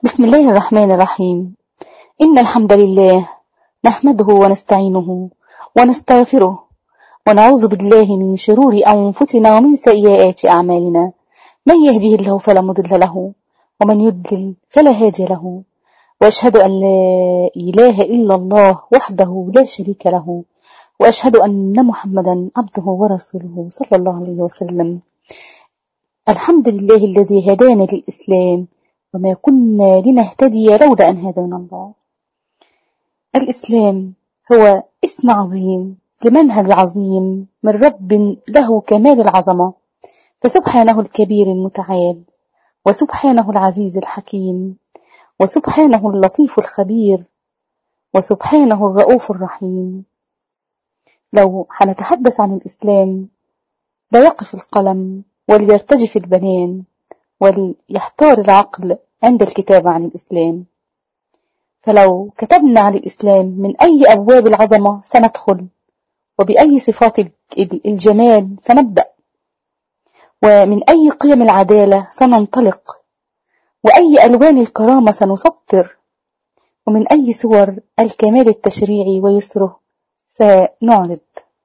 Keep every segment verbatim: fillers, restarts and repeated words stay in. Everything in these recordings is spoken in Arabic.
بسم الله الرحمن الرحيم. إن الحمد لله نحمده ونستعينه ونستغفره ونعوذ بالله من شرور أنفسنا ومن سيئات أعمالنا. من يهده الله فلا مضل له ومن يضلل فلا هادي له، وأشهد أن لا إله إلا الله وحده لا شريك له، وأشهد أن محمدا عبده ورسوله صلى الله عليه وسلم. الحمد لله الذي هدانا للإسلام وما كنا لنهتدي لولا أن هدانا الله. الإسلام هو اسم عظيم لمنهج عظيم من رب له كمال العظمة، فسبحانه الكبير المتعال، وسبحانه العزيز الحكيم، وسبحانه اللطيف الخبير، وسبحانه الرؤوف الرحيم. لو حنتحدث عن الإسلام ليقف القلم وليرتجف البنان وليحتار العقل عند الكتابة عن الإسلام. فلو كتبنا عن الإسلام من أي أبواب العظمة سندخل، وبأي صفات الجمال سنبدأ، ومن أي قيم العدالة سننطلق، وأي ألوان الكرامة سنسطر، ومن أي صور الكمال التشريعي ويسره سنعرض.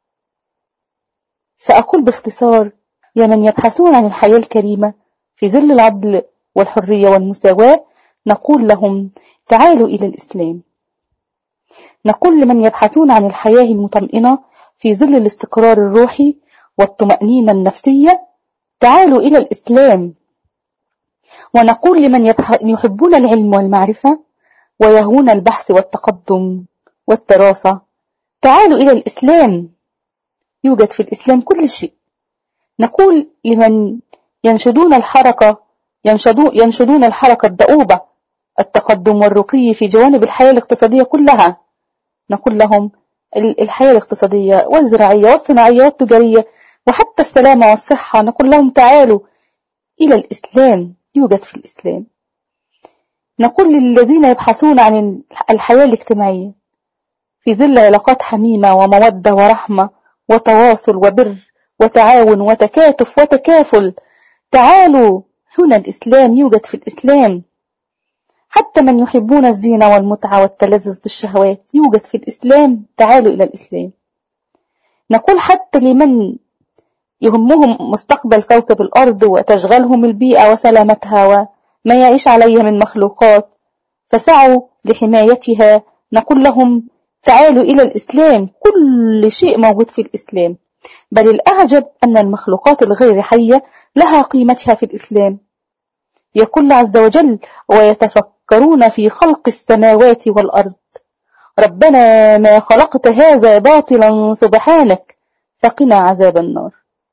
سأقول باختصار: يا من يبحثون عن الحياة الكريمة في ظل العدل والحرية والمساواة، نقول لهم تعالوا إلى الإسلام. نقول لمن يبحثون عن الحياة المطمئنة في ظل الاستقرار الروحي والطمأنينة النفسية، تعالوا إلى الإسلام. ونقول لمن يحبون العلم والمعرفة ويهوون البحث والتقدم والدراسة، تعالوا إلى الإسلام، يوجد في الإسلام كل شيء. نقول لمن ينشدون الحركة ينشدون, ينشدون الحركة الدؤوبة، التقدم والرقي في جوانب الحياة الاقتصادية كلها، نقول لهم الحياة الاقتصادية والزراعية والصناعية والتجارية وحتى السلامة والصحة، نقول لهم تعالوا إلى الإسلام، يوجد في الإسلام. نقول للذين يبحثون عن الحياة الاجتماعية في ظل علاقات حميمة ومودة ورحمة وتواصل وبر وتعاون وتكاتف وتكافل، تعالوا هنا الإسلام، يوجد في الإسلام. حتى من يحبون الزينة والمتعة والتلذذ بالشهوات، يوجد في الإسلام، تعالوا إلى الإسلام. نقول حتى لمن يهمهم مستقبل كوكب الأرض وتشغلهم البيئة وسلامتها وما يعيش عليها من مخلوقات، فسعوا لحمايتها، نقول لهم تعالوا إلى الإسلام، كل شيء موجود في الإسلام. بل الأعجب أن المخلوقات الغير حية لها قيمتها في الإسلام. يقول عز وجل: ويتفكرون في خلق السماوات والأرض ربنا ما خلقت هذا باطلا سبحانك فقنا عذاب النار.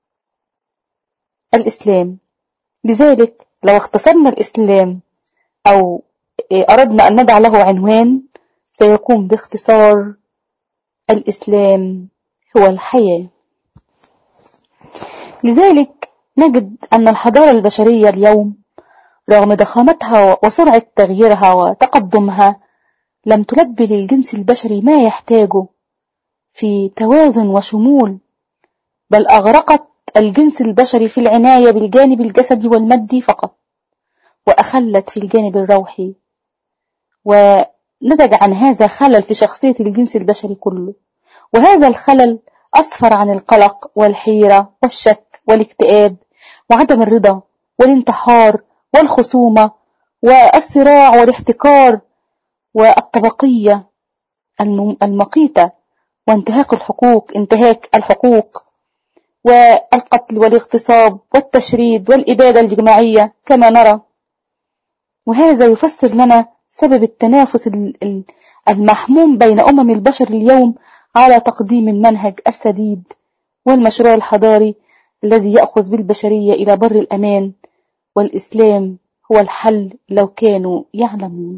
الإسلام. لذلك لو اختصرنا الإسلام أو أردنا أن ندع له عنوان سيكون باختصار: الإسلام هو الحياة. لذلك نجد أن الحضارة البشرية اليوم رغم ضخامتها وسرعة تغييرها وتقدمها لم تلبي للجنس البشري ما يحتاجه في توازن وشمول، بل أغرقت الجنس البشري في العناية بالجانب الجسدي والمادي فقط، وأخلت في الجانب الروحي، ونتج عن هذا خلل في شخصية الجنس البشري كله. وهذا الخلل أسفر عن القلق والحيرة والشك والاكتئاب وعدم الرضا والانتحار والخصومة والصراع والاحتكار والطبقية المقيتة وانتهاك الحقوق انتهاك الحقوق والقتل والاغتصاب والتشريد والإبادة الجماعية كما نرى. وهذا يفسر لنا سبب التنافس المحموم بين أمم البشر اليوم على تقديم المنهج السديد والمشروع الحضاري الذي يأخذ بالبشرية إلى بر الأمان. والإسلام هو الحل لو كانوا يعلمون.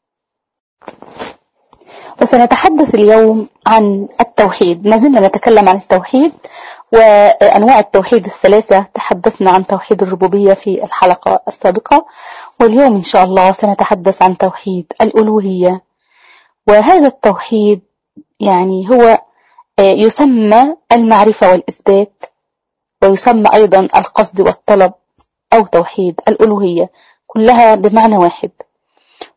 وسنتحدث اليوم عن التوحيد. ما زلنا نتكلم عن التوحيد وأنواع التوحيد الثلاثة. تحدثنا عن توحيد الربوبية في الحلقة السابقة، واليوم إن شاء الله سنتحدث عن توحيد الألوهية. وهذا التوحيد يعني هو يسمى المعرفة والإثبات، ويسمى أيضا القصد والطلب أو توحيد الألوهية، كلها بمعنى واحد.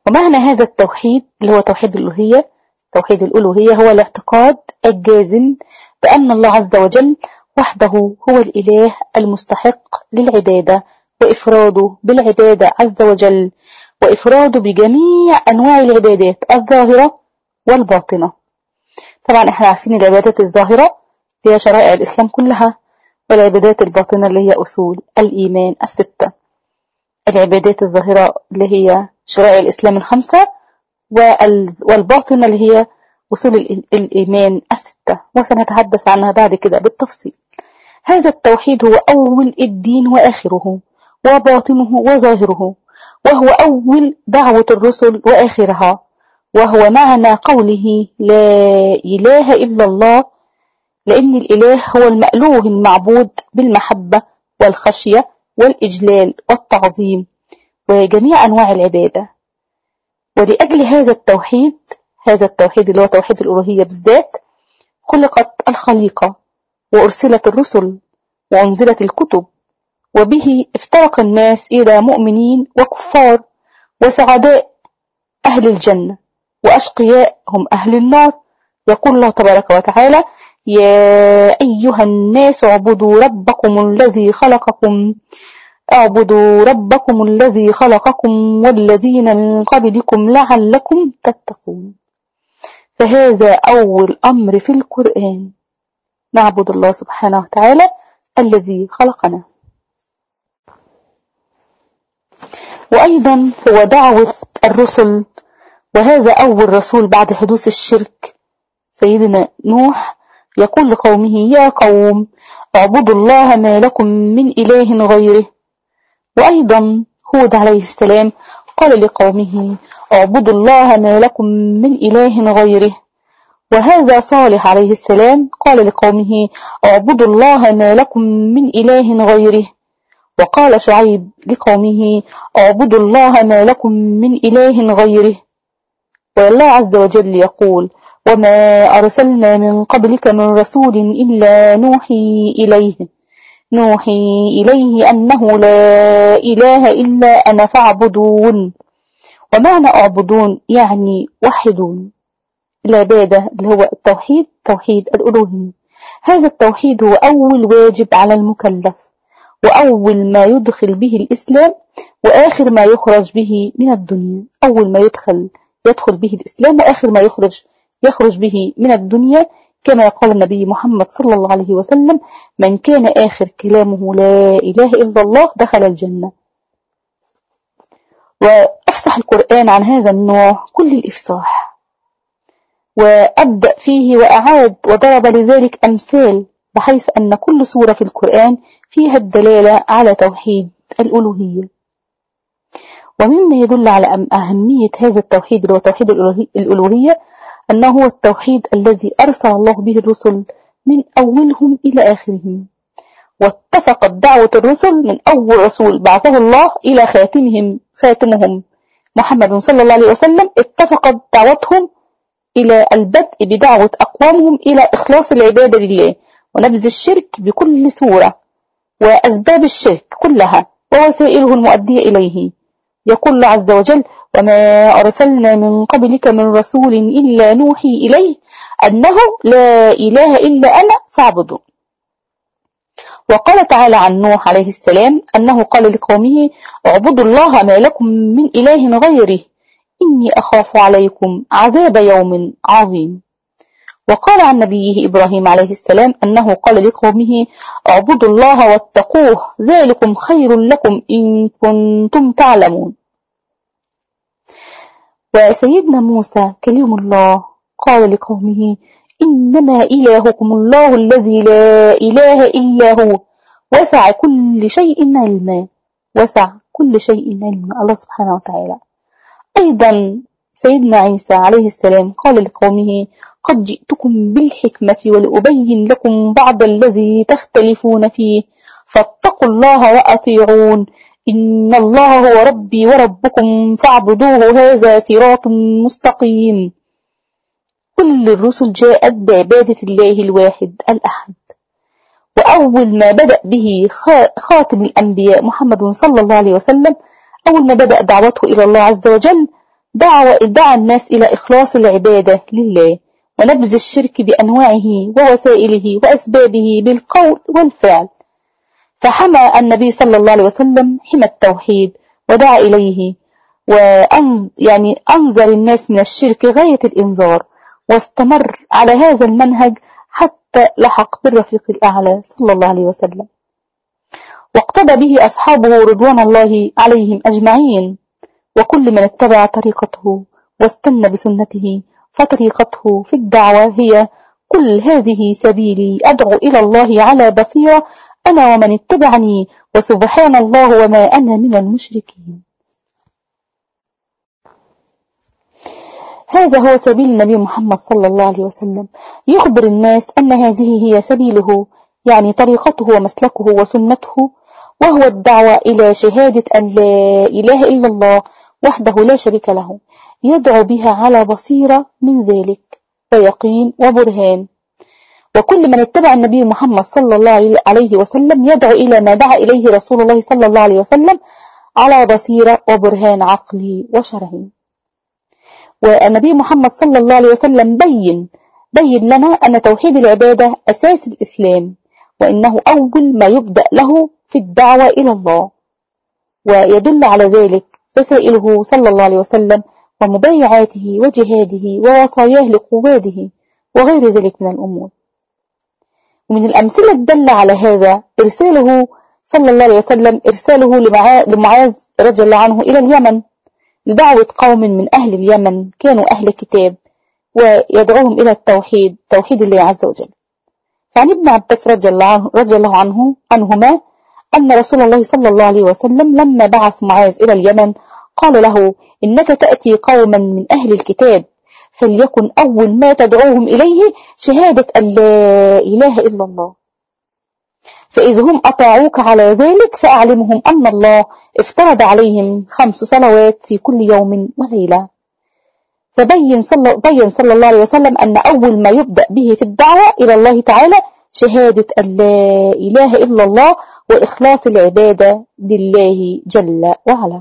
ومعنى هذا التوحيد اللي هو توحيد الألوهية، توحيد الألوهية هو الاعتقاد الجازم بأن الله عز وجل وحده هو الإله المستحق للعبادة، وإفراده بالعبادة عز وجل، وإفراده بجميع أنواع العبادات الظاهرة والباطنة. طبعا احنا عارفين العبادات الظاهرة هي شرائع الإسلام كلها، والعبادات الباطنة اللي هي أصول الإيمان الستة. العبادات الظاهرة اللي هي شرائع الإسلام الخمسة، والباطنة اللي هي أصول الإيمان الستة، وسنتحدث عنها بعد كده بالتفصيل. هذا التوحيد هو أول الدين وآخره، وباطنه وظاهره، وهو أول دعوة الرسل وآخرها، وهو معنى قوله لا إله إلا الله، لأن الإله هو المألوه المعبود بالمحبة والخشية والإجلال والتعظيم وجميع أنواع العبادة. ولأجل هذا التوحيد، هذا التوحيد اللي هو توحيد الألوهية بالذات، خلقت الخليقة، وأرسلت الرسل، وأنزلت الكتب، وبه افترق الناس إلى مؤمنين وكفار، وسعداء أهل الجنة، وأشقياء هم أهل النار. يقول الله تبارك وتعالى: يا أيها الناس اعبدوا ربكم الذي خلقكم اعبدوا ربكم الذي خلقكم والذين من قبلكم لعلكم تتقون. فهذا أول أمر في القرآن، نعبد الله سبحانه وتعالى الذي خلقنا. وأيضا هو دعوة الرسل، وهذا أول رسول بعد حدوث الشرك سيدنا نوح، يقول لقومه: يا قوم اعبدوا الله ما لكم من إله غيره. وأيضا هود عليه السلام قال لقومه: اعبدوا الله ما لكم من إله غيره. وهذا صالح عليه السلام قال لقومه: اعبدوا الله ما لكم من إله غيره. وقال شعيب لقومه: اعبدوا الله ما لكم من إله غيره. والله عز وجل يقول: وما أرسلنا من قبلك من رسول إلا نوحي إليه نوحي إليه أنه لا إله إلا أنا فاعبدون. ومعنى أعبدون يعني وحدون. العبادة اللي هو التوحيد، توحيد الألوهية. هذا التوحيد هو أول واجب على المكلف، وأول ما يدخل به الإسلام، وآخر ما يخرج به من الدنيا. أول ما يدخل يدخل به الإسلام، وآخر ما يخرج يخرج به من الدنيا، كما قال النبي محمد صلى الله عليه وسلم: من كان آخر كلامه لا إله إلا الله دخل الجنة. وأفصح القرآن عن هذا النوع كل الإفصاح، وأبدأ فيه وأعاد وضرب لذلك أمثال، بحيث أن كل سورة في القرآن فيها الدلالة على توحيد الألوهية. ومما يدل على أهمية هذا التوحيد اللي هو توحيد الألوهية، أنه هو التوحيد الذي أرسل الله به الرسل من أولهم إلى آخرهم. واتفقت دعوة الرسل من أول رسول بعثه الله إلى خاتمهم خاتمهم محمد صلى الله عليه وسلم، اتفقت دعوتهم إلى البدء بدعوة أقوامهم إلى إخلاص العبادة لله، ونبذ الشرك بكل صورة، وأسباب الشرك كلها ووسائله المؤدية إليه. يقول الله عز وجل: وما أرسلنا من قبلك من رسول إلا نوحي إليه أنه لا إله إلا أنا فاعبدون. وقال تعالى عن نوح عليه السلام أنه قال لقومه: اعبدوا الله ما لكم من إله غيره إني أخاف عليكم عذاب يوم عظيم. وقال عن نبيه إبراهيم عليه السلام أنه قال لقومه: اعبدوا الله واتقوه ذلكم خير لكم إن كنتم تعلمون. وسيدنا موسى كلم الله قال لقومه: إنما إلهكم الله الذي لا إله إلا هو وسع كل شيء علما. وسع كل شيء علما الله سبحانه وتعالى. أيضا سيدنا عيسى عليه السلام قال لقومه: قد جئتكم بالحكمة ولأبين لكم بعض الذي تختلفون فيه فاتقوا الله وأطيعون إن الله هو ربي وربكم فاعبدوه هذا صراط مستقيم. كل الرسل جاءت بعبادة الله الواحد الأحد. وأول ما بدأ به خاتم الأنبياء محمد صلى الله عليه وسلم، أول ما بدأ دعوته إلى الله عز وجل دعوة دعا الناس إلى إخلاص العبادة لله ونبذ الشرك بأنواعه ووسائله وأسبابه بالقول والفعل، فحمى النبي صلى الله عليه وسلم حمى التوحيد ودعا إليه، وأن يعني أنذر الناس من الشرك غاية الإنذار، واستمر على هذا المنهج حتى لحق بالرفيق الأعلى صلى الله عليه وسلم، واقتدى به أصحابه رضوان الله عليهم أجمعين، وكل من اتبع طريقته واستنى بسنته، فطريقته في الدعوة هي: قل هذه سبيلي أدعو إلى الله على بصيرة أنا ومن اتبعني وسبحان الله وما أنا من المشركين. هذا هو سبيل النبي محمد صلى الله عليه وسلم، يخبر الناس أن هذه هي سبيله، يعني طريقته ومسلكه وسنته، وهو الدعوة إلى شهادة أن لا إله إلا الله وحده لا شريك له، يدعو بها على بصيرة من ذلك ويقين وبرهان. وكل من اتبع النبي محمد صلى الله عليه وسلم يدعو إلى ما دعا إليه رسول الله صلى الله عليه وسلم على بصيرة وبرهان عقلي وشرعي. والنبي محمد صلى الله عليه وسلم بين بين لنا أن توحيد العبادة أساس الإسلام، وإنه أول ما يبدأ له في الدعوة إلى الله، ويدل على ذلك رسائله صلى الله عليه وسلم ومبايعاته وجهاده ووصاياه لقواده وغير ذلك من الأمور. ومن الأمثلة الدالة على هذا إرساله صلى الله عليه وسلم إرساله لمعاذ رضي الله عنه إلى اليمن لدعوة قوم من أهل اليمن كانوا أهل كتاب، ويدعوهم إلى التوحيد، توحيد الله عز وجل. فعن ابن عباس رضي الله عنه رضي الله عنه عنهما أن رسول الله صلى الله عليه وسلم لما بعث معاذ إلى اليمن قال له: إنك تأتي قوما من أهل الكتاب، فليكن أول ما تدعوهم إليه شهادة أن لا إله إلا الله، فإذا هم أطاعوك على ذلك فأعلمهم أن الله افترض عليهم خمس صلوات في كل يوم وليلة. فبين صلى, بين صلى الله عليه وسلم أن أول ما يبدأ به في الدعوة إلى الله تعالى شهادة أن لا إله إلا الله وإخلاص العبادة لله جل وعلا.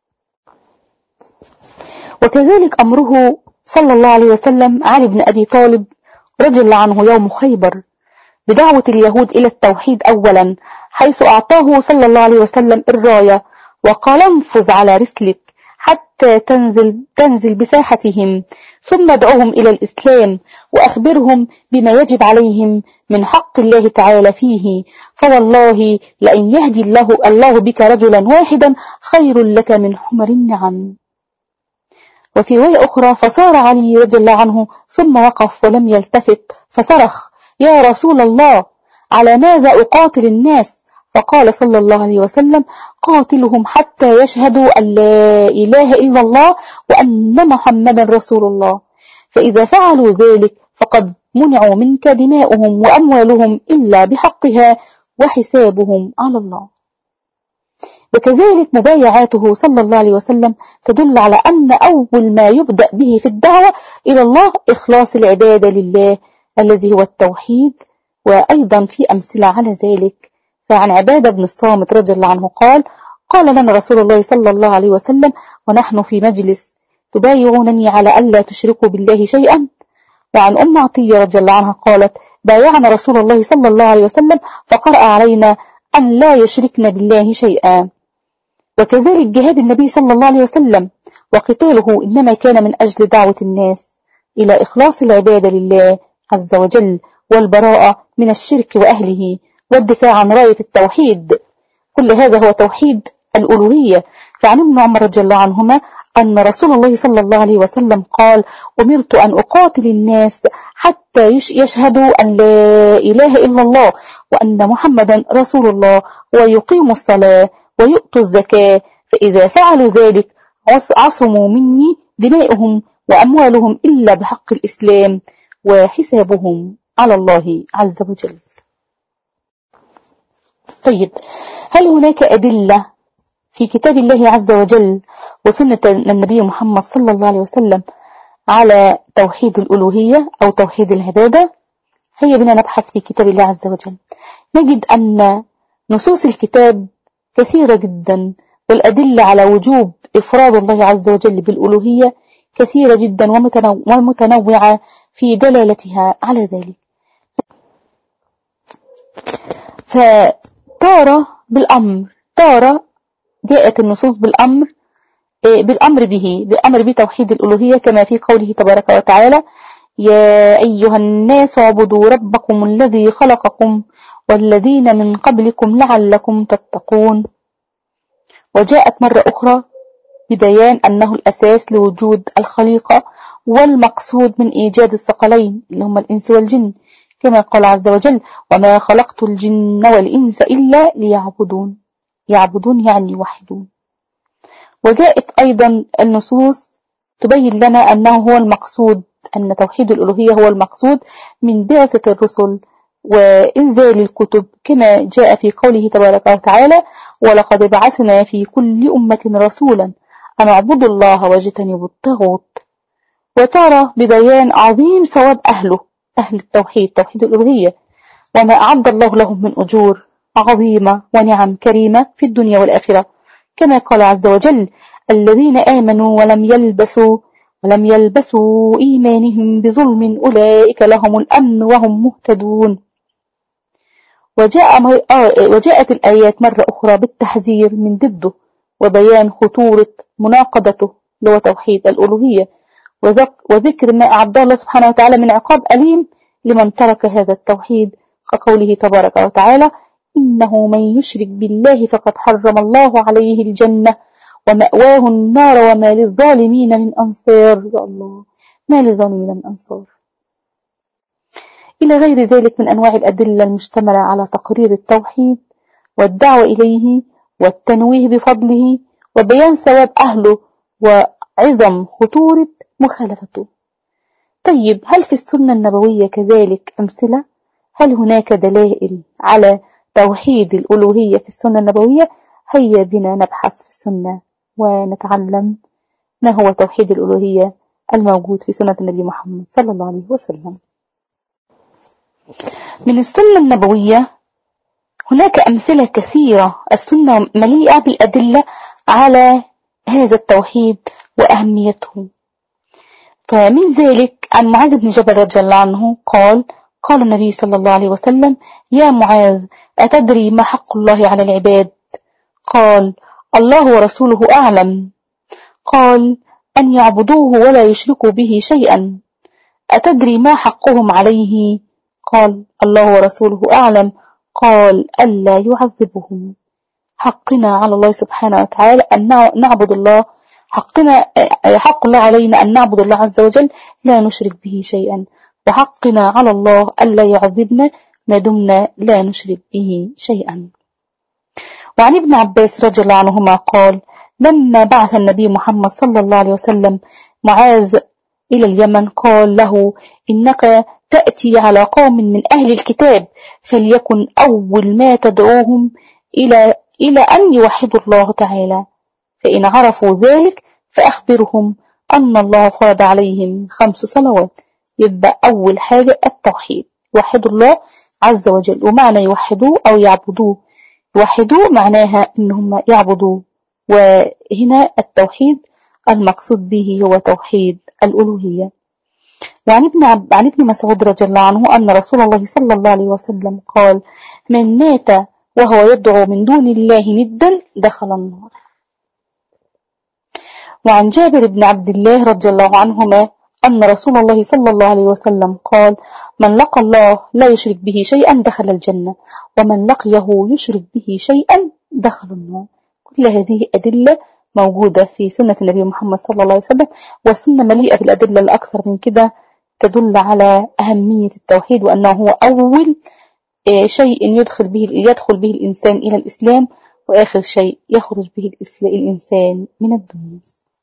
وكذلك أمره صلى الله عليه وسلم علي بن أبي طالب رضي الله عنه يوم خيبر بدعوة اليهود إلى التوحيد أولا، حيث أعطاه صلى الله عليه وسلم الراية وقال: انفذ على رسلك حتى تنزل, تنزل بساحتهم، ثم ادعوهم إلى الإسلام وأخبرهم بما يجب عليهم من حق الله تعالى فيه، فوالله لأن يهدي الله, الله بك رجلا واحدا خير لك من حمر النعم. وفي رواية أخرى: فصار علي رضي الله عنه ثم وقف ولم يلتفت فصرخ: يا رسول الله، على ماذا أقاتل الناس؟ فقال صلى الله عليه وسلم: قاتلهم حتى يشهدوا أن لا إله إلا الله وأن محمدا رسول الله، فإذا فعلوا ذلك فقد منعوا منك دماؤهم وأموالهم إلا بحقها وحسابهم على الله. وكذلك مبايعاته صلى الله عليه وسلم تدل على أن أول ما يبدأ به في الدعوة إلى الله إخلاص العبادة لله الذي هو التوحيد. وأيضا في أمثلة على ذلك، فعن عبادة بن الصامت رضي الله عنه قال: قال لنا رسول الله صلى الله عليه وسلم ونحن في مجلس: تبايعونني على ألا تشركوا بالله شيئا؟ وعن أم عطية رضي الله عنها قالت: بايعنا رسول الله صلى الله عليه وسلم فقرأ علينا أن لا يشركن بالله شيئا. وكذلك جهاد النبي صلى الله عليه وسلم وقتاله إنما كان من أجل دعوة الناس إلى إخلاص العبادة لله عز وجل والبراءة من الشرك وأهله والدفاع عن راية التوحيد. كل هذا هو توحيد الألوهية. فعن ابن عمر رضي الله عنهما أن رسول الله صلى الله عليه وسلم قال: أمرت أن أقاتل الناس حتى يشهدوا أن لا إله إلا الله وأن محمدا رسول الله ويقيموا الصلاة ويؤتوا الزكاة، فإذا فعلوا ذلك عصموا مني دماؤهم وأموالهم إلا بحق الإسلام وحسابهم على الله عز وجل. طيب، هل هناك أدلة في كتاب الله عز وجل وسنة النبي محمد صلى الله عليه وسلم على توحيد الألوهية أو توحيد العبادة؟ هيا بنا نبحث في كتاب الله عز وجل. نجد أن نصوص الكتاب كثيرة جدا، والأدلة على وجوب إفراد الله عز وجل بالألوهية كثيرة جدا ومتنوعة في دلالتها على ذلك. فتارة بالأمر، تارة جاءت النصوص بالأمر بالأمر به بالأمر بتوحيد الألوهية، كما في قوله تبارك وتعالى: يا أيها الناس اعبدوا ربكم الذي خلقكم والذين من قبلكم لعلكم تتقون. وجاءت مرة أخرى ببيان أنه الأساس لوجود الخليقة والمقصود من إيجاد الثقلين اللي هم الإنس والجن، كما قال عز وجل: وما خلقت الجن والإنس إلا ليعبدون. يعبدون يعني يوحدون. وجاءت أيضا النصوص تبين لنا أنه هو المقصود، أن توحيد الألوهية هو المقصود من بعثة الرسل وإنزال الكتب، كما جاء في قوله تبارك وتعالى: ولقد بعثنا في كل أمة رسولا أن اعبدوا الله واجتنبوا الطاغوت. وترى ببيان عظيم ثواب أهله، أهل التوحيد، توحيد الألوهية، وما أعد الله لهم من أجور عظيمة ونعم كريمة في الدنيا والآخرة، كما قال عز وجل: الذين آمنوا ولم يلبسوا ولم يلبسوا إيمانهم بظلم أولئك لهم الأمن وهم مهتدون. وجاء وجاءت الآيات مرة أخرى بالتحذير من ضده وبيان خطورة مناقضته لو توحيد الألوهية، وذكر ما أعد الله سبحانه وتعالى من عقاب أليم لمن ترك هذا التوحيد، كقوله تبارك وتعالى: إنه من يشرك بالله فقد حرم الله عليه الجنة ومأواه النار وما للظالمين من أنصار. يا الله، ما للظالمين من أنصار. إلى غير ذلك من أنواع الأدلة المشتملة على تقرير التوحيد والدعوة إليه والتنويه بفضله وبيان ثواب أهله وعظم خطورة مخالفته. طيب، هل في السنة النبوية كذلك أمثلة؟ هل هناك دلائل على توحيد الألوهية في السنة النبوية؟ هيا بنا نبحث في السنة ونتعلم ما هو توحيد الألوهية الموجود في سنة النبي محمد صلى الله عليه وسلم. من السنة النبوية هناك أمثلة كثيرة، السنة مليئة بالأدلة على هذا التوحيد وأهميته. فمن ذلك عن معاذ بن جبل رضي الله عنه قال: قال النبي صلى الله عليه وسلم: يا معاذ، أتدري ما حق الله على العباد؟ قال: الله ورسوله أعلم. قال: أن يعبدوه ولا يشركوا به شيئا. أتدري ما حقهم عليه؟ قال: الله ورسوله أعلم. قال: ألا يعذبهم. حقنا على الله سبحانه وتعالى أن نعبد الله، حقنا حق الله علينا أن نعبد الله عز وجل لا نشرك به شيئا، وحقنا على الله ألا يعذبنا ما دمنا لا نشرك به شيئا. وعن ابن عباس رضي الله عنهما قال: لما بعث النبي محمد صلى الله عليه وسلم معاذ إلى اليمن قال له: إنك تأتي على قوم من أهل الكتاب، فليكن أول ما تدعوهم إلى إلى أن يوحدوا الله تعالى، فإن عرفوا ذلك فأخبرهم أن الله فرض عليهم خمس صلوات. يبقى أول حاجة التوحيد، يوحدوا الله عز وجل. ومعنى يوحدوه أو يعبدوه، يوحدوه معناها إنهم يعبدوه، وهنا التوحيد المقصود به هو توحيد الألوهية. وعن ابن, عب... عن ابن مسعود رضي الله عنه أن رسول الله صلى الله عليه وسلم قال: من مات وهو يدعو من دون الله ندا دخل النار. وعن جابر بن عبد الله رضي الله عنهما أن رسول الله صلى الله عليه وسلم قال: من لقى الله لا يشرك به شيئا دخل الجنة، ومن لقيه يشرك به شيئا دخل النار. كل هذه أدلة موجودة في سنة النبي محمد صلى الله عليه وسلم، والسنة مليئة بالأدلة الأكثر من كده تدل على أهمية التوحيد، وأنه هو أول شيء يدخل به يدخل به الإنسان إلى الإسلام، وآخر شيء يخرج به الإنسان من الدنيا.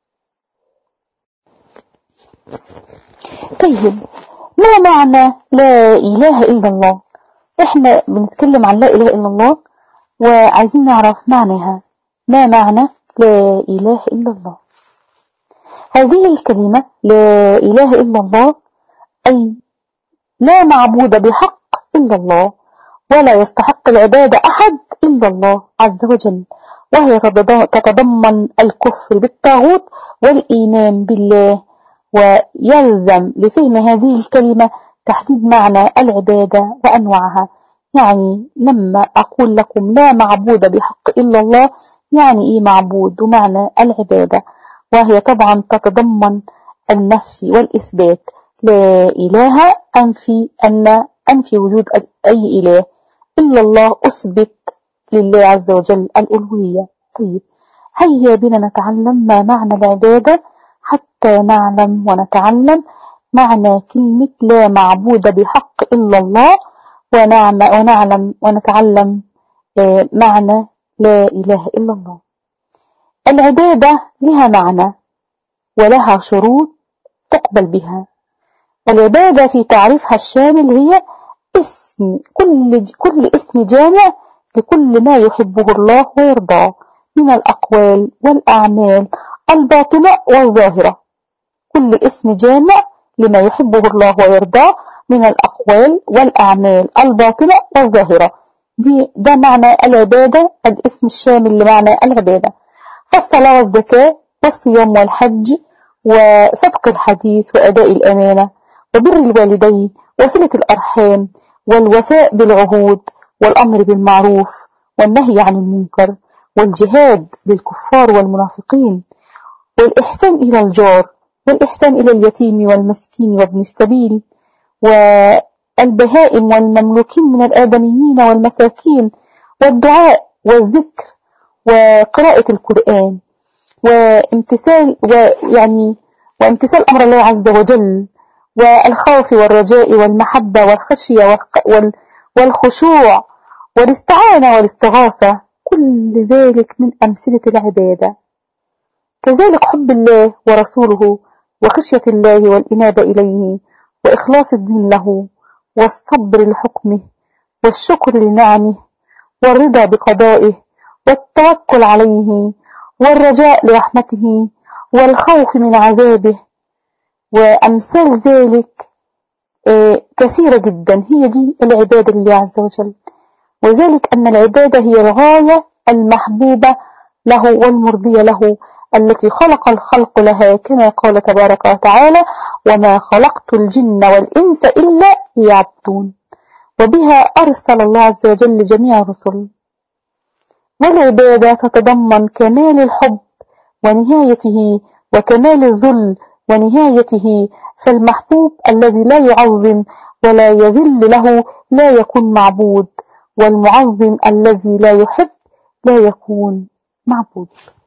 طيب، ما معنى لا إله إلا الله؟ إحنا بنتكلم عن لا إله إلا الله وعايزين نعرف معناها. ما معنى لا إله إلا الله؟ هذه الكلمة لا إله إلا الله أي لا معبود بحق إلا الله، ولا يستحق العبادة أحد إلا الله عز وجل، وهي تتضمن الكفر بالطاغوت والإيمان بالله ويلزم لفهم هذه الكلمة تحديد معنى العبادة وأنواعها. يعني لما أقول لكم لا معبود بحق إلا الله، يعني إيه معبود ومعنى العبادة، وهي طبعا تتضمن النفي والإثبات. لا إله أنفي أن أنفي وجود أي إله إلا الله، أثبت لله عز وجل الألوهية. طيب هيا بنا نتعلم ما معنى العبادة حتى نعلم ونتعلم معنى كلمة لا معبود بحق إلا الله، ونعلم ونتعلم معنى لا إله إلا الله. العبادة لها معنى ولها شروط تقبل بها. العبادة في تعريفها الشامل هي اسم كل, كل اسم جامع لكل ما يحبه الله ويرضاه من الأقوال والأعمال الباطنة والظاهرة. كل اسم جامع لما يحبه الله ويرضاه من الأقوال والأعمال الباطنة والظاهرة. دي ده معنى العبادة، الاسم الشامل لمعنى العبادة. فالصلاة والزكاة والصيام والحج وصدق الحديث وأداء الأمانة وبر الوالدين وصلة الأرحام والوفاء بالعهود والأمر بالمعروف والنهي عن المنكر والجهاد للكفار والمنافقين والإحسان إلى الجار والإحسان إلى اليتيم والمسكين وابن السبيل والبهائم والمملوكين من الآدميين والمساكين والدعاء والذكر وقراءة القرآن وامتثال ويعني وامتثال أمر الله عز وجل والخوف والرجاء والمحبة والخشية والخشوع والاستعانة والاستغاثة. كل ذلك من أمثلة العبادة. كذلك حب الله ورسوله وخشية الله والإنابة إليه وإخلاص الدين له والصبر لحكمه والشكر لنعمه والرضا بقضائه والتوكل عليه والرجاء لرحمته والخوف من عذابه وأمثال ذلك كثيرة جدا. هي دي العبادة لله عز وجل، وذلك أن العبادة هي الغاية المحبوبة له والمرضية له التي خلق الخلق لها، كما قال تبارك وتعالى: وما خلقت الجن والإنس إلا ليعبدون. وبها أرسل الله عز وجل جميع الرسل. والعبادة تتضمن كمال الحب ونهايته وكمال الذل ونهايته، فالمحبوب الذي لا يعظم ولا يذل له لا يكون معبود، والمعظم الذي لا يحب لا يكون معبود.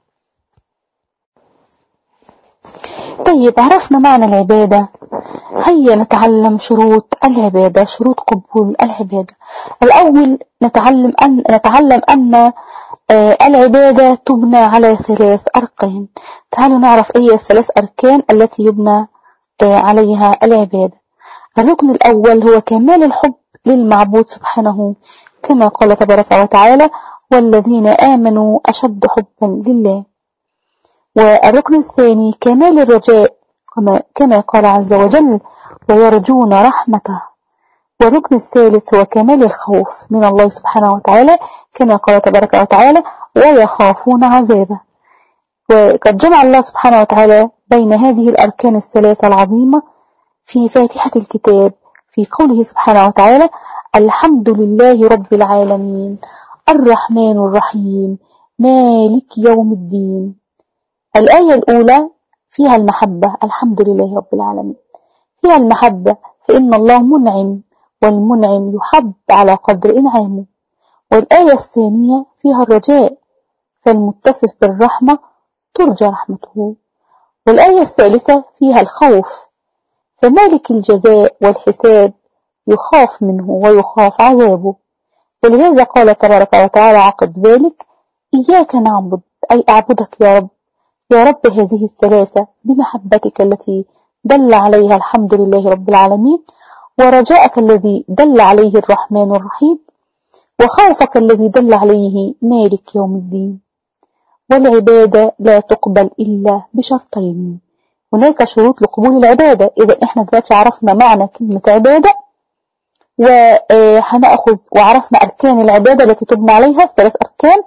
طيب عرفنا معنى العبادة، هيا نتعلم شروط العبادة، شروط قبول العبادة. الأول نتعلم أن نتعلم أن العبادة تبنى على ثلاث أركان. تعالوا نعرف أي الثلاث أركان التي يبنى عليها العبادة. الركن الأول هو كمال الحب للمعبود سبحانه، كما قال تبارك وتعالى: والذين آمنوا أشد حبا لله. والركن الثاني كمال الرجاء، كما قال عز وجل: ويرجون رحمته. والركن الثالث هو كمال الخوف من الله سبحانه وتعالى، كما قال تبارك وتعالى: ويخافون عذابه. وقد جمع الله سبحانه وتعالى بين هذه الأركان الثلاثة العظيمة في فاتحة الكتاب في قوله سبحانه وتعالى: الحمد لله رب العالمين الرحمن الرحيم مالك يوم الدين. الآية الأولى فيها المحبة، الحمد لله رب العالمين، فيها المحبة، فإن الله منعم والمنعم يحب على قدر إنعامه. والآية الثانية فيها الرجاء، فالمتصف بالرحمة ترجى رحمته. والآية الثالثة فيها الخوف، فمالك الجزاء والحساب يخاف منه ويخاف عذابه. ولهذا قال تبارك وتعالى عقب ذلك: إياك نعبد، أي أعبدك يا رب، يا رب هذه الثلاثة بمحبتك التي دل عليها الحمد لله رب العالمين، ورجاءك الذي دل عليه الرحمن الرحيم، وخوفك الذي دل عليه مالك يوم الدين. والعبادة لا تقبل إلا بشرطين. هناك شروط لقبول العبادة. إذا إحنا دلوقتي عرفنا معنى كلمة عبادة، وهنأخذ وعرفنا أركان العبادة التي تبنى عليها ثلاث أركان،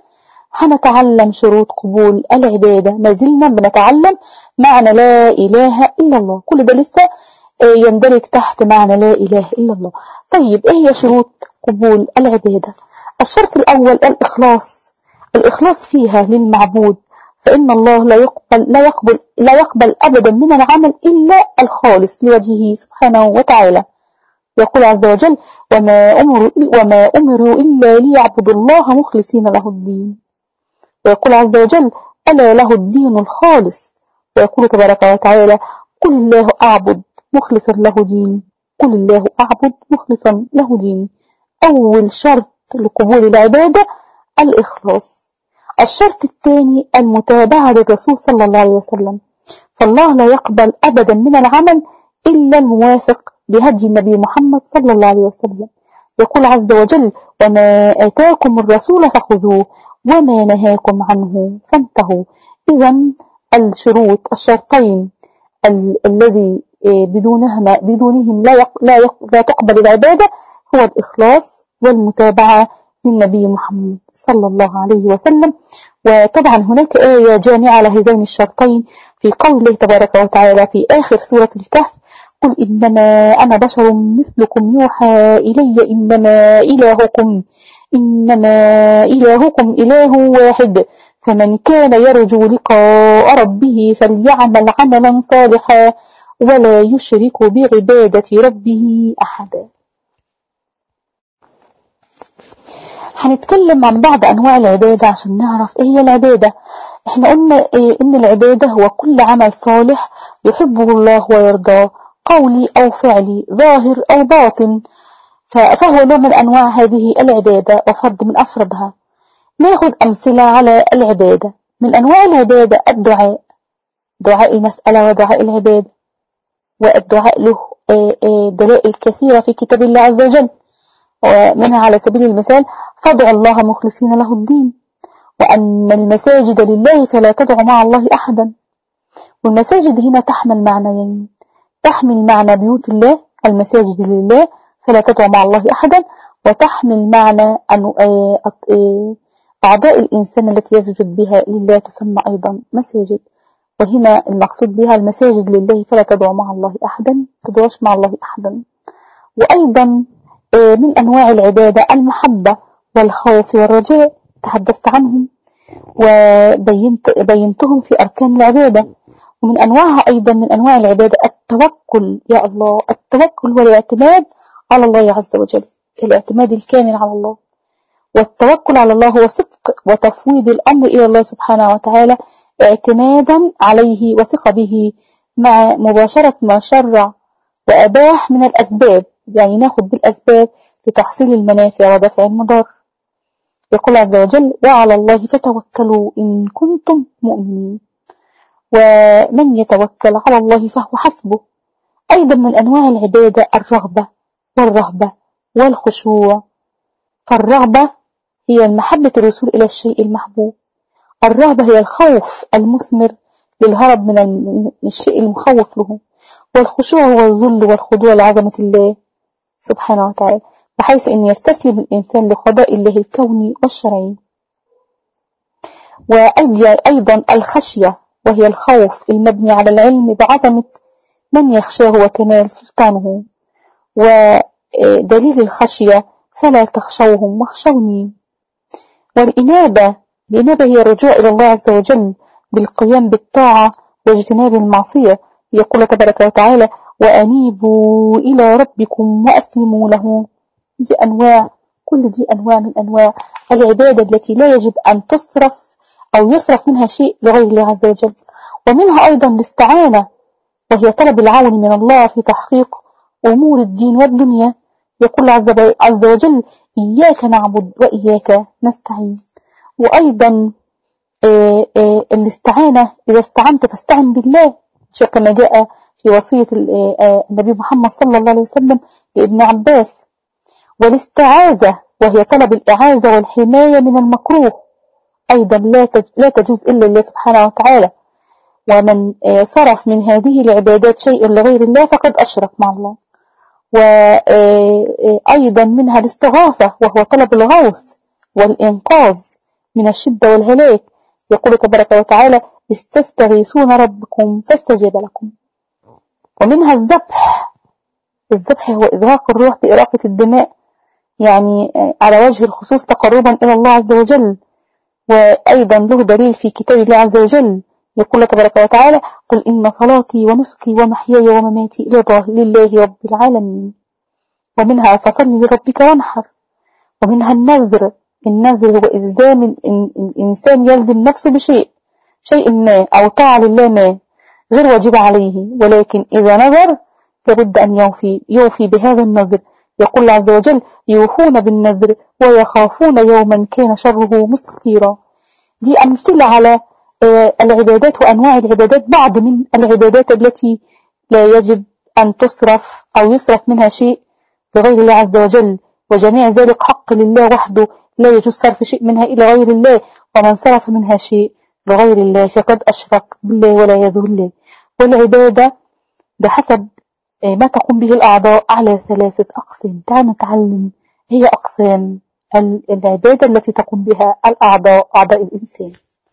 هنتعلم شروط قبول العبادة. ما زلنا بنتعلم معنى لا إله إلا الله، كل ده لسه يندرج تحت معنى لا إله إلا الله. طيب إيه هي شروط قبول العبادة؟ الشرط الأول الإخلاص، الإخلاص فيها للمعبود، فإن الله لا يقبل لا يقبل لا يقبل أبدا من العمل إلا الخالص لوجهه سبحانه وتعالى. يقول عز وجل: وما أمروا وما أمروا إلا ليعبدوا الله مخلصين له الدين. ويقول عز وجل: ألا له الدين الخالص. ويقول تبارك وتعالى: قل الله أعبد مخلصا له ديني، قل الله أعبد مخلصا له ديني. أول شرط لقبول العبادة الإخلاص. الشرط الثاني المتابعة للرسول صلى الله عليه وسلم، فالله لا يقبل أبدا من العمل إلا الموافق بهدي النبي محمد صلى الله عليه وسلم. يقول عز وجل: وما آتاكم الرسول فخذوه وما نهاكم عنه فانتهوا. إذن الشروط الشرطين ال الذي بدونهما بدونهم لا يق لا, يق لا تقبل العبادة هو الإخلاص والمتابعة للنبي محمد صلى الله عليه وسلم. وطبعا هناك آية جامعة لهذين الشرطين في قول الله تبارك وتعالى في آخر سورة الكهف: قل إنما أنا بشر مثلكم يوحى إلي إنما إلهكم إنما إلهكم إله واحد فمن كان يرجو لقاء ربه فليعمل عملا صالحا ولا يشرك بعبادة ربه أحدا. هنتكلم عن بعض أنواع العبادة عشان نعرف إيه هي العبادة. إحنا قلنا إيه؟ إن العبادة هو كل عمل صالح يحبه الله ويرضاه، قولي أو فعلي، ظاهر أو باطن، فهو نوع من أنواع هذه العبادة وفرد من أفرادها. ناخذ أمثلة على العبادة. من أنواع العبادة الدعاء، دعاء المسألة ودعاء العبادة، والدعاء له دلائل كثيرة في كتاب الله عز وجل، ومنها على سبيل المثال: فادعوا الله مخلصين له الدين، وأن المساجد لله فلا تدعوا مع الله أحدا. والمساجد هنا تحمل معنيين: تحمل معنى بيوت الله، المساجد لله فلا تدعوا مع الله أحدا، وتحمل معنى أن أعضاء الإنسان التي يسجد بها لله تسمى أيضا مساجد. وهنا المقصود بها المساجد لله فلا تدعوا مع الله أحدا، تدعوش مع الله أحدا. وأيضا من أنواع العبادة المحبة والخوف والرجاء، تحدثت عنهم وبينت بينتهم في أركان العبادة. ومن أنواعها أيضا من أنواع العبادة التوكل، يا الله، التوكل والاعتماد على الله عز وجل، الاعتماد الكامل على الله. والتوكل على الله هو صدق وتفويض الأمر إلى الله سبحانه وتعالى اعتمادا عليه وثقة به، مع مباشرة ما شرع وأباح من الأسباب، يعني ناخد بالأسباب لتحصيل المنافع ودفع المضار. يقول عز وجل: وعلى الله فتوكلوا إن كنتم مؤمنين، ومن يتوكل على الله فهو حسبه. أيضا من أنواع العبادة الرغبة والرهبة والخشوع. فالرغبة هي المحبة الوصول إلى الشيء المحبوب، الرهبة هي الخوف المثمر للهرب من الشيء المخوف له، والخشوع هو الذل والخضوع لعظمة الله سبحانه وتعالى، بحيث أن يستسلم الإنسان لقضاء الله الكوني والشرعي. وأيضا الخشية، وهي الخوف المبني على العلم بعظمة من يخشاه وكمال سلطانه. ودليل الخشية: فلا تخشوهم واخشوني. والإنابة، الإنابة هي الرجوع إلى الله عز وجل بالقيام بالطاعة واجتناب المعصية. يقول تبارك وتعالى: وأنيبوا إلى ربكم وأسلموا له. دي أنواع، كل دي أنواع من أنواع العبادة التي لا يجب أن تصرف أو يصرف منها شيء لغير الله عز وجل. ومنها أيضا الاستعانة، وهي طلب العون من الله في تحقيق أمور الدين والدنيا. يقول عز وجل: إياك نعبد وإياك نستعين. وأيضا آآ آآ الاستعانة، إذا استعنت فاستعن بالله، كما جاء في وصية النبي محمد صلى الله عليه وسلم لابن عباس. والاستعاذة، وهي طلب الإعاذة والحماية من المكروه، أيضا لا تجوز إلا الله سبحانه وتعالى. ومن صرف من هذه العبادات شيء لغير الله فقد أشرك مع الله. وأيضا منها الاستغاثة، وهو طلب الغوث والإنقاذ من الشدة والهلاك. يقول تبارك وتعالى: استستغيثون ربكم فاستجاب لكم. ومنها الذبح. الذبح هو إزهاق الروح بإراقة الدماء، يعني على وجه الخصوص تقربا إلى الله عز وجل. وأيضا له دليل في كتاب الله عز وجل، يقول تبارك وتعالى: قل إن صلاتي ونسكي ومحياي ومماتي لله رب العالمين. ومنها فصل لربك وانحر. ومنها النذر. النذر هو إلزام الإنسان يلزم نفسه بشيء شيء ما أو طاعة لله ما غير واجب عليه، ولكن إذا نذر لابد أن يوفي يوفي بهذا النذر. يقول الله عز وجل: يوفون بالنذر ويخافون يوما كان شره مستطيرا. دي أمثلة على العبادات وأنواع العبادات، بعض من العبادات التي لا يجب أن تصرف أو يصرف منها شيء لغير الله عز وجل، وجميع ذلك حق لله وحده، لا يجوز صرف شيء منها إلى غير الله، ومن صرف منها شيء لغير الله فقد أشرك بالله والعياذ بالله. والعبادة بحسب ما تقوم به الأعضاء على ثلاثة أقسام. تعالوا نتعلم هي أقسام العبادة التي تقوم بها الأعضاء، أعضاء الإنسان.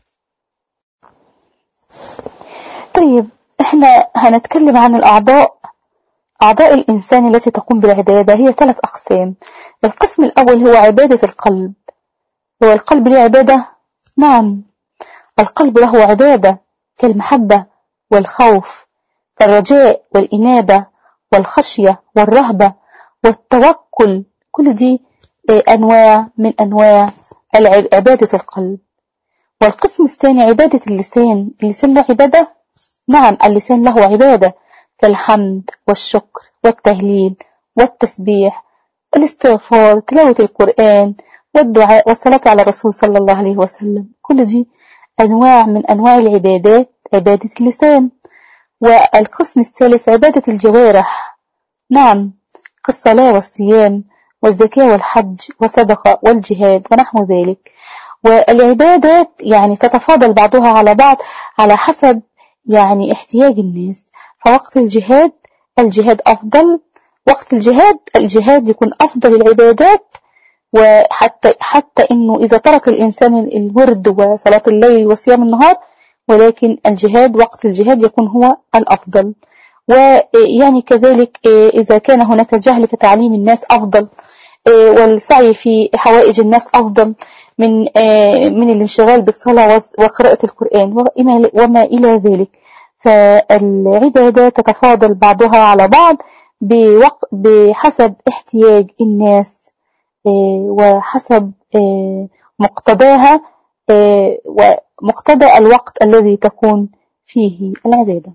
طيب، إحنا هنتكلم عن الأعضاء أعضاء الإنسان التي تقوم بالعبادة. هي ثلاث أقسام. القسم الأول هو عبادة القلب. هو القلب له عبادة؟ نعم، القلب له عبادة كالمحبة والخوف، كالرجاء والإنابة والخشية والرهبة والتوكل. كل دي أنواع من أنواع عبادة القلب. والقسم الثاني عبادة اللسان. اللسان له عبادة؟ نعم، اللسان له عبادة كالحمد والشكر والتهليل والتسبيح والاستغفار، تلاوة القرآن والدعاء والصلاة على الرسول صلى الله عليه وسلم. كل دي أنواع من أنواع العبادات، عبادة اللسان. والقسم الثالث عبادة الجوارح. نعم، كالصلاة والصيام والزكاة والحج والصدقة والجهاد ونحو ذلك. والعبادات يعني تتفاضل بعضها على بعض على حسب يعني احتياج الناس. فوقت الجهاد الجهاد أفضل، وقت الجهاد الجهاد يكون أفضل العبادات، وحتى حتى إنه إذا ترك الإنسان الورد وصلاة الليل وصيام النهار، ولكن الجهاد وقت الجهاد يكون هو الأفضل. ويعني كذلك إذا كان هناك جهل في تعليم الناس أفضل، والسعي في حوائج الناس أفضل من من الانشغال بالصلاة وقراءة القرآن وما إلى ذلك. فالعبادة تتفاضل بعضها على بعض بحسب احتياج الناس وحسب مقتضاها ومقتضى الوقت الذي تكون فيه العبادة.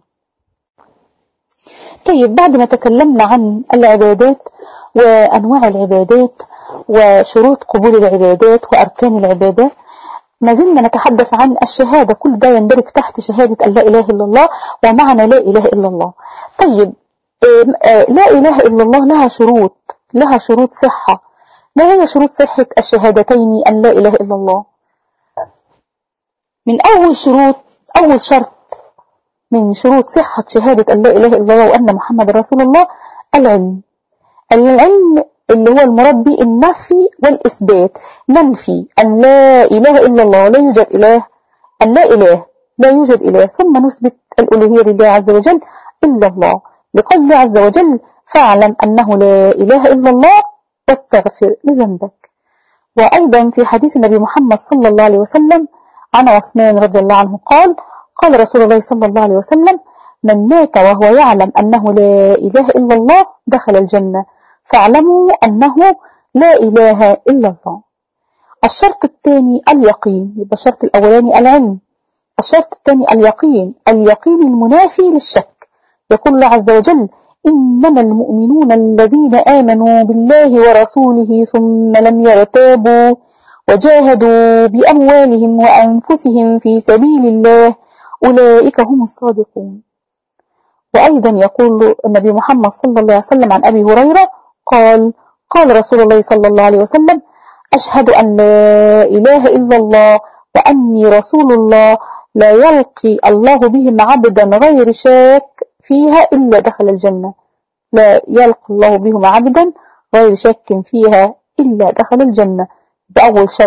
طيب، بعد ما تكلمنا عن العبادات وأنواع العبادات وشروط قبول العبادات وأركان العبادة، ما زلنا نتحدث عن الشهادة. كل ده يندرج تحت شهادة أن لا إله إلا الله ومعنى لا إله إلا الله. طيب، لا إله إلا الله لها شروط لها شروط صحة. ما هي شروط صحة الشهادتين أن لا إله إلا الله؟ من أول شروط أول شرط من شروط صحة شهادة أن لا إله إلا الله وأن محمد رسول الله العلم. العلم اللي هو المراد به النفي والإثبات. ننفي أن لا إله إلا الله، لا يوجد إله، أن لا إله لا يوجد إله، ثم نثبت الألوهية لله عز وجل إلا الله، لقول الله عز وجل: فاعلم أنه لا إله إلا الله واستغفر لذنبك. وأيضا في حديث النبي محمد صلى الله عليه وسلم عن عثمان رضي الله عنه قال: قال رسول الله صلى الله عليه وسلم: من مات وهو يعلم أنه لا إله إلا الله دخل الجنة، فاعلموا أنه لا إله إلا الله. الشرط الثاني اليقين. يبقى الشرط الأولاني العلم، الشرط الثاني اليقين، اليقين المنافي للشك. يقول الله عز وجل: إنما المؤمنون الذين آمنوا بالله ورسوله ثم لم يرتابوا وجاهدوا بأموالهم وأنفسهم في سبيل الله أولئك هم الصادقون. وأيضا يقول النبي محمد صلى الله عليه وسلم عن أبي هريرة قال: قال رسول الله صلى الله عليه وسلم: أشهد أن لا إله إلا الله وأني رسول الله، لا يلقي الله بهم عبدا غير شاك فيها إلا دخل الجنة. لا يلقي الله بهم عبدا غير شاك فيها إلا دخل الجنة. بأول شرط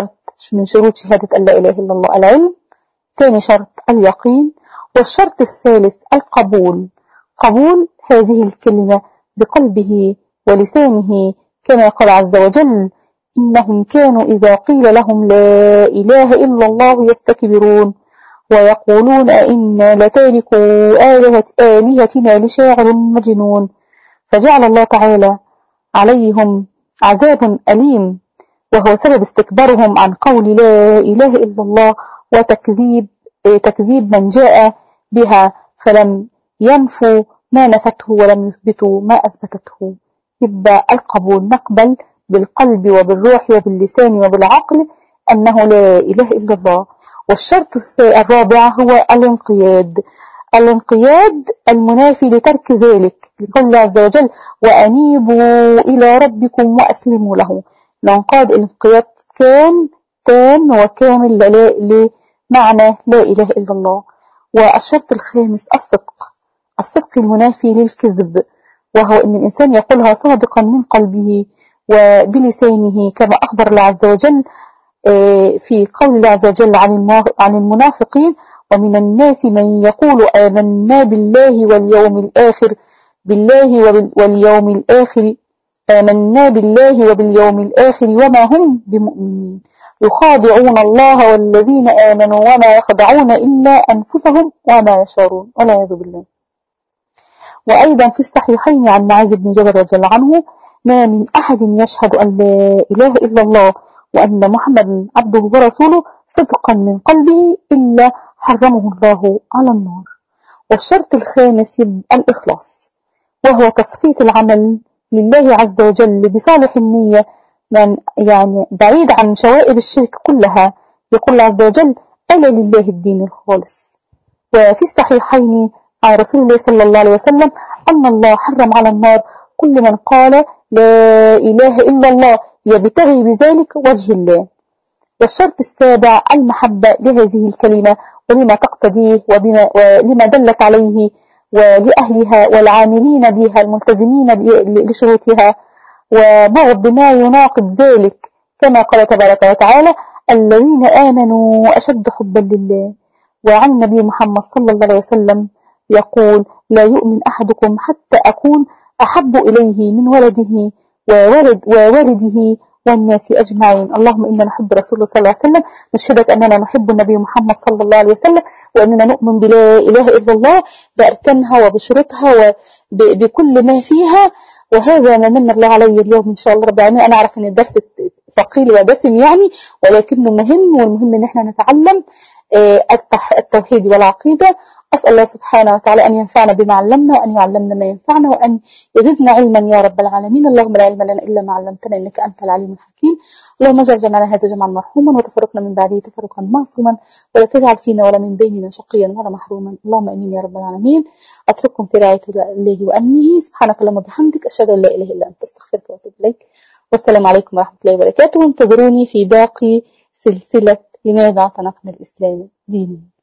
من شروط شهادة أن لا إله إلا الله العلم. ثاني شرط اليقين. والشرط الثالث القبول، قبول هذه الكلمة بقلبه ولسانه، كما قال عز وجل: إنهم كانوا إذا قيل لهم لا إله إلا الله يستكبرون ويقولون أئنا لتاركوا آلهة آلهتنا لشاعر مجنون. فجعل الله تعالى عليهم عذاب أليم، وهو سبب استكبارهم عن قول لا إله إلا الله وتكذيب تكذيب من جاء بها، فلم ينفوا ما نفته ولم يثبتوا ما أثبتته. يبقى القبول، نقبل بالقلب وبالروح وباللسان وبالعقل أنه لا إله إلا الله. والشرط الرابع هو الانقياد، الانقياد المنافي لترك ذلك، لقول الله عز وجل: وأنيبوا إلى ربكم وأسلموا له. الانقياد الانقياد كان تام وكامل لمعنى لا إله إلا الله. والشرط الخامس الصدق، الصدق المنافي للكذب، وهو أن الإنسان يقولها صادقا من قلبه وبلسانه، كما أخبر الله عز وجل في قول الله عز وجل عن المنافقين: ومن الناس من يقول آمنا بالله واليوم الآخر بالله واليوم الآخر آمنا بالله وباليوم الآخر وما هم بمؤمنين يخادعون الله والذين آمنوا وما يخدعون إلا أنفسهم وما يشعرون، والعياذ بالله. وأيضا في الصحيحين عن معاذ بن جبل رضي الله عنه: ما من أحد يشهد أن لا إله إلا الله وأن محمد عبده ورسوله صدقا من قلبه إلا حرمه الله على النار. والشرط الخامس الإخلاص، وهو تصفية العمل لله عز وجل بصالح النية، من يعني بعيد عن شوائب الشرك كلها. يقول الله عز وجل: ألا لله الدين الخالص. وفي الصحيحين عن رسول الله صلى الله عليه وسلم أن الله حرم على النار كل من قال لا إله إلا الله يبتغي بذلك وجه الله. والشرط السابع المحبة لهذه الكلمة ولما تقتضيه وبما ولما دلت عليه ولأهلها والعاملين بها الملتزمين لشروطها، وبغض ما يناقض ذلك، كما قال تبارك وتعالى: الذين آمنوا أشد حبا لله. وعن النبي محمد صلى الله عليه وسلم يقول: لا يؤمن أحدكم حتى أكون أحب إليه من ولده وولد ووالده والناس أجمعين. اللهم إنا نحب رسول الله صلى الله عليه وسلم، نشهدك أننا نحب النبي محمد صلى الله عليه وسلم، وأننا نؤمن بلا إله إلا الله بأركانها وبشروطها وبكل ما فيها. وهذا ما من الله علي اليوم إن شاء الله رب العالمين. أنا أعرف أن الدرس ثقيل ودسم يعني، ولكنه مهم، والمهم أن احنا نتعلم التوحيد والعقيدة. أسأل الله سبحانه وتعالى أن ينفعنا بما علمنا، وأن يعلمنا ما ينفعنا، وأن يزدنا علما يا رب العالمين. اللهم لا علم لنا إلا ما علمتنا إنك أنت العليم الحكيم. اللهم اجعل جمعنا هذا جمعا مرحوما، وتفرقنا من بعده تفرقا معصوما، ولا تجعل فينا ولا من بيننا شقيا ولا محروما. اللهم أمين يا رب العالمين. أترككم في رعاية الله وأمنه. سبحانك اللهم وبحمدك، أشهد أن لا إله إلا أنت، أستغفرك وأتوب إليك. والسلام عليكم ورحمة الله وبركاته. وانتظروني في باقي سلسلة لماذا اعتنقنا الإسلام دينا.